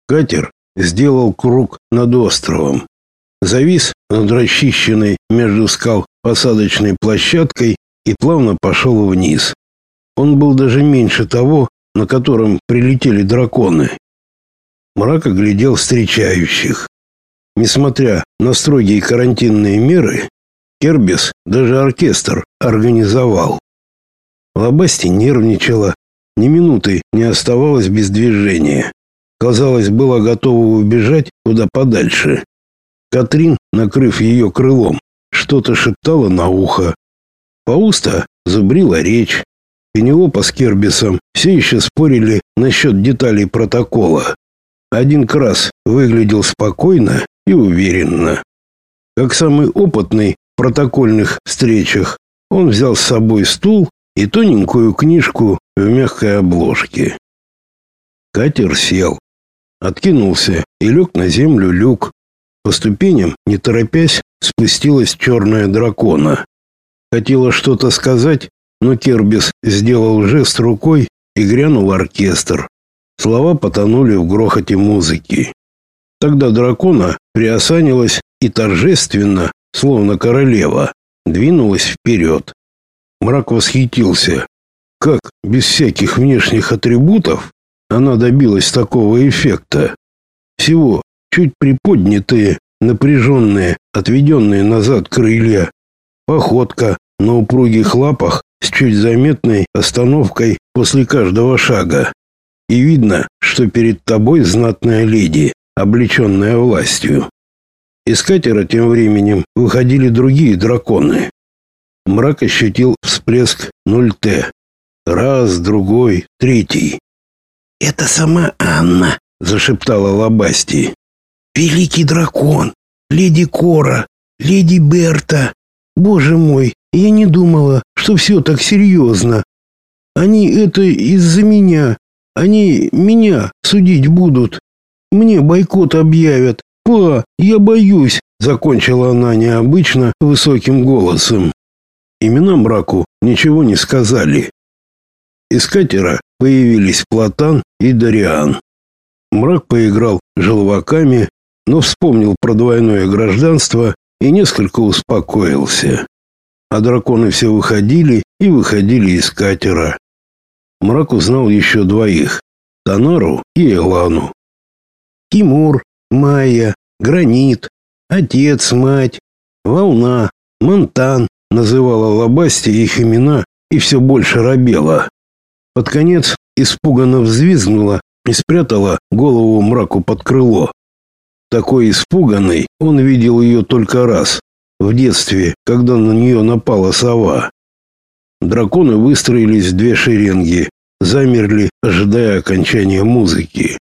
Катер сделал круг над островом, завис над расчищенной между скал посадочной площадкой и плавно пошел вниз. Он был даже меньше того, на котором прилетели драконы. Мрак оглядел встречающих. Несмотря на строгие карантинные меры, Кербис даже оркестр организовал. Лабасти нервничала, ни минуты не оставалась без движения. Казалось, была готова убежать куда подальше. Катрин, накрыв ее крылом, что-то шептала на ухо. Фауста зубрила речь. Пенелопа с Кербисом все еще спорили насчет деталей протокола. Один Крас выглядел спокойно и уверенно. Как самый опытный в протокольных встречах, он взял с собой стул и тоненькую книжку в мягкой обложке. Катер сел, откинулся и лег на землю люк. По ступеням, не торопясь, спустилась черная дракона. Хотела что-то сказать, но Кербис сделал жест рукой и грянул оркестр. Слова потонули в грохоте музыки. Тогда дракона приосанилась и торжественно, словно королева, двинулась вперед. Мрак восхитился. Как без всяких внешних атрибутов она добилась такого эффекта? Всего чуть приподнятые, напряженные, отведенные назад крылья, походка на упругих лапах с чуть заметной остановкой после каждого шага. И видно, что перед тобой знатная леди, облеченная властью. Из катера тем временем выходили другие драконы. Мрак ощутил всплеск 0Т. Раз, другой, третий. «Это сама Анна», — зашептала Лабасти. «Великий дракон, леди Кора, леди Берта. Боже мой, я не думала, что все так серьезно. Они это из-за меня. Они меня судить будут. Мне бойкот объявят. Па, я боюсь», — закончила она необычно высоким голосом. Имена Мраку ничего не сказали. Из катера появились Платан и Дариан. Мрак поиграл желваками, но вспомнил про двойное гражданство и несколько успокоился. А драконы все выходили и выходили из катера. Мрак узнал еще двоих — Танару и Элану. Тимур, Майя, Гранит, отец, мать, Волна, Монтан — называла Лабасти их имена и все больше робела. Под конец испуганно взвизгнула и спрятала голову Мраку под крыло. Такой испуганной он видел ее только раз, в детстве, когда на нее напала сова. Драконы выстроились в две шеренги, замерли, ожидая окончания музыки.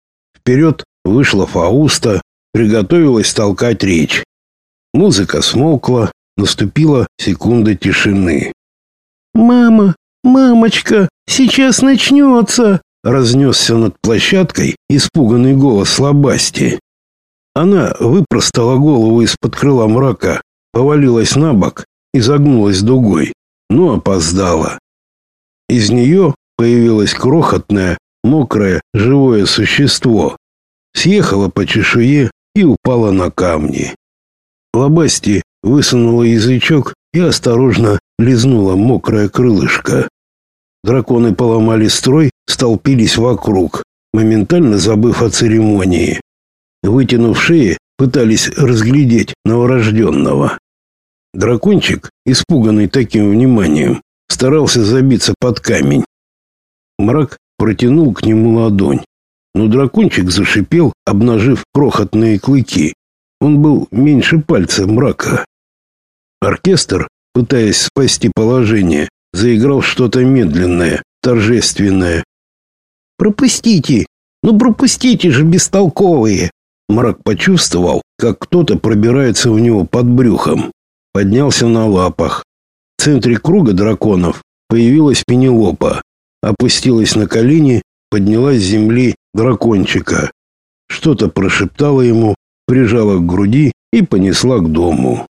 Вперед вышла Фауста, приготовилась толкать речь. Музыка смолкла, наступила секунда тишины. «Мама, мамочка, сейчас начнется!» разнесся над площадкой испуганный голос Лабасти. Она выпростала голову из-под крыла Мрака, повалилась на бок и загнулась дугой, но опоздала. Из нее появилось крохотное, мокрое, живое существо. Съехала по чешуе и упала на камни. Лабасти высунула язычок и осторожно лизнула мокрое крылышко. Драконы поломали строй, столпились вокруг, моментально забыв о церемонии. Вытянув шеи, пытались разглядеть новорожденного. Дракончик, испуганный таким вниманием, старался забиться под камень. Мрак протянул к нему ладонь, но дракончик зашипел, обнажив крохотные клыки. Он был меньше пальца Мрака. Оркестр, пытаясь спасти положение, заиграл что-то медленное, торжественное. «Пропустите! Ну пропустите же, бестолковые!» Мрак почувствовал, как кто-то пробирается у него под брюхом. Поднялся на лапах. В центре круга драконов появилась Пенелопа. Опустилась на колени, подняла с земли дракончика. Что-то прошептала ему, прижала к груди и понесла к дому.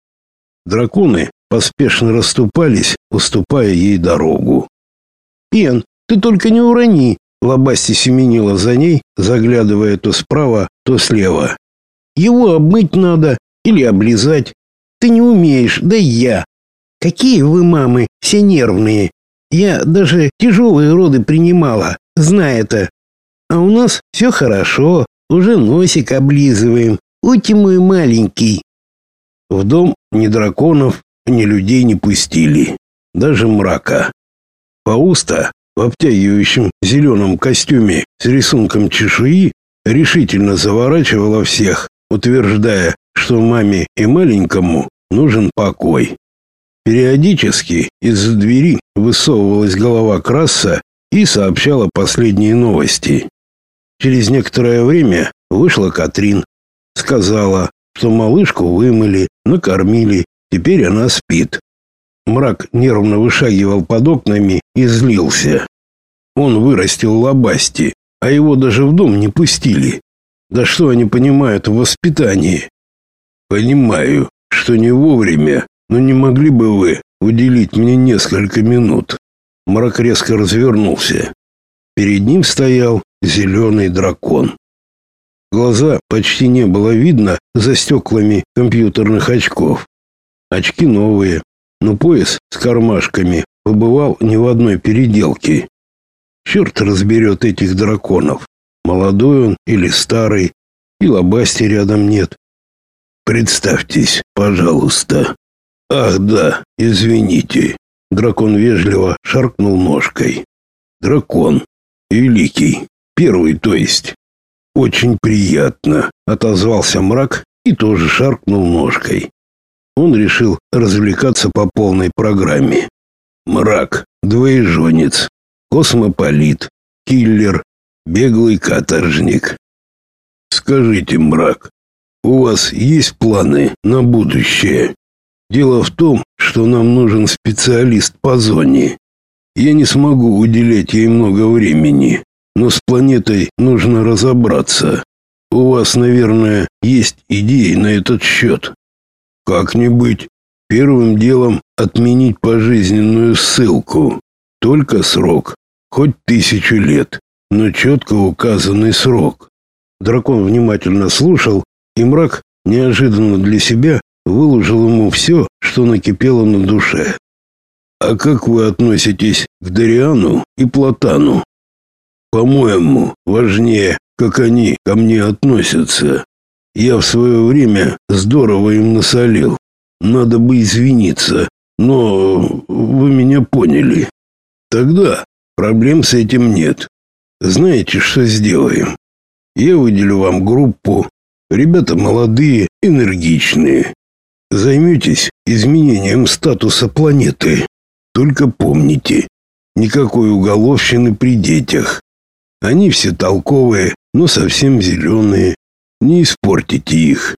Драконы поспешно расступались, уступая ей дорогу. «Пен, ты только не урони!» Лобасти семенила за ней, заглядывая то справа, то слева. Его обмыть надо или облизать. Ты не умеешь, да и я. Какие вы, мамы, все нервные. Я даже тяжелые роды принимала, зная это. А у нас все хорошо, уже носик облизываем. Ути мой маленький. В дом ни драконов, ни людей не пустили, даже мрака. Пауста в обтягивающем зеленом костюме с рисунком чешуи решительно заворачивала всех, утверждая, что маме и маленькому нужен покой. Периодически из-за двери высовывалась голова Краса и сообщала последние новости. Через некоторое время вышла Катрин, сказала, что малышку вымыли, накормили, теперь она спит. Мрак нервно вышагивал под окнами и злился. Он вырастил Лобасти, а его даже в дом не пустили. Да что они понимают в воспитании? Понимаю, что не вовремя, но не могли бы вы уделить мне несколько минут? Мрак резко развернулся. Перед ним стоял зеленый дракон. Глаза почти не было видно за стеклами компьютерных очков. Очки новые, но пояс с кармашками побывал не в одной переделке. Черт разберет этих драконов, молодой он или старый, и Лобасти рядом нет. Представьтесь, пожалуйста. Ах да, извините. Дракон вежливо шаркнул ножкой. Дракон. Великий. Первый, то есть. Очень приятно, отозвался Мрак и тоже шаркнул ножкой. Он решил развлекаться по полной программе. Мрак, двоеженец, космополит, киллер, беглый каторжник. Скажите, Мрак, у вас есть планы на будущее? Дело в том, что нам нужен специалист по зоне. Я не смогу уделять ей много времени, но с планетой нужно разобраться. У вас, наверное, есть идеи на этот счет. Как-нибудь первым делом отменить пожизненную ссылку. Только срок, хоть 1000 лет, но четко указанный срок. Дракон внимательно слушал, и Мрак неожиданно для себя выложил ему все, что накипело на душе. А как вы относитесь к Дариану и Платану? По-моему, важнее, как они ко мне относятся. Я в свое время здорово им насолил. Надо бы извиниться, но вы меня поняли. Тогда проблем с этим нет. Знаете, что сделаем? Я выделю вам группу. Ребята молодые, энергичные. Займетесь изменением статуса планеты. Только помните, никакой уголовщины при детях. Они все толковые, но совсем зеленые. Не испортите их.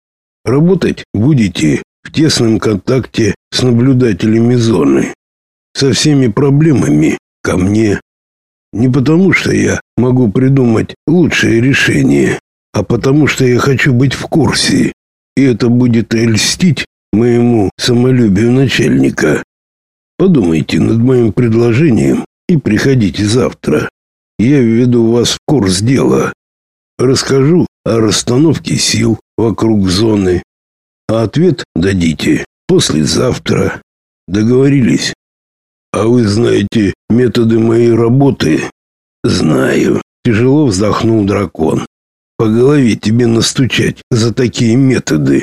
Работать будете в тесном контакте с наблюдателями зоны. Со всеми проблемами ко мне. Не потому, что я могу придумать лучшее решение, а потому, что я хочу быть в курсе. И это будет льстить моему самолюбию начальника. Подумайте над моим предложением и приходите завтра. Я введу вас в курс дела. Расскажу о расстановке сил вокруг зоны. А ответ дадите послезавтра. Договорились? А вы знаете методы моей работы? Знаю. Тяжело вздохнул дракон. По голове тебе настучать за такие методы.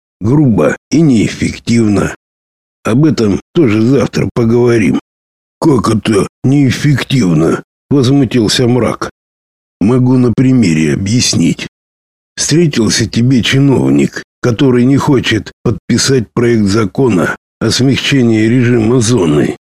Грубо и неэффективно. Об этом тоже завтра поговорим. Как это неэффективно? Возмутился Мрак. Могу на примере объяснить. Встретился тебе чиновник, который не хочет подписать проект закона о смягчении режима зоны.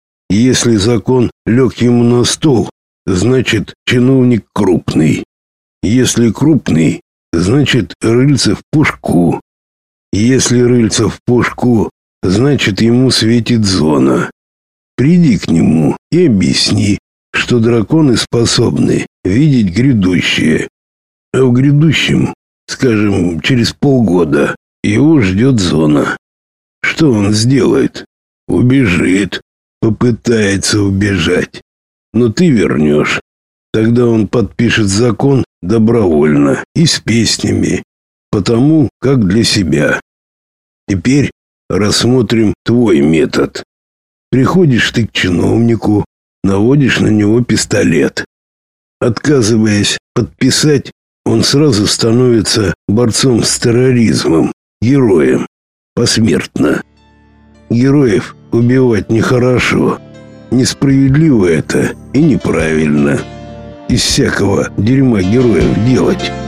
Если закон лег ему на стол, значит, чиновник крупный. Если крупный, значит, рыльце в пушку. Если рыльце в пушку, значит, ему светит зона. Приди к нему и объясни, что драконы способны видеть грядущее. А в грядущем, скажем, через полгода, его ждет зона. Что он сделает? Убежит. Попытается убежать. Но ты вернешь. Тогда он подпишет закон добровольно и с песнями, потому как для себя. Теперь рассмотрим твой метод. Приходишь ты к чиновнику, наводишь на него пистолет. Отказываясь подписать, он сразу становится борцом с терроризмом, героем, посмертно. Героев убивать нехорошо, несправедливо это и неправильно. Из всякого дерьма героев делать.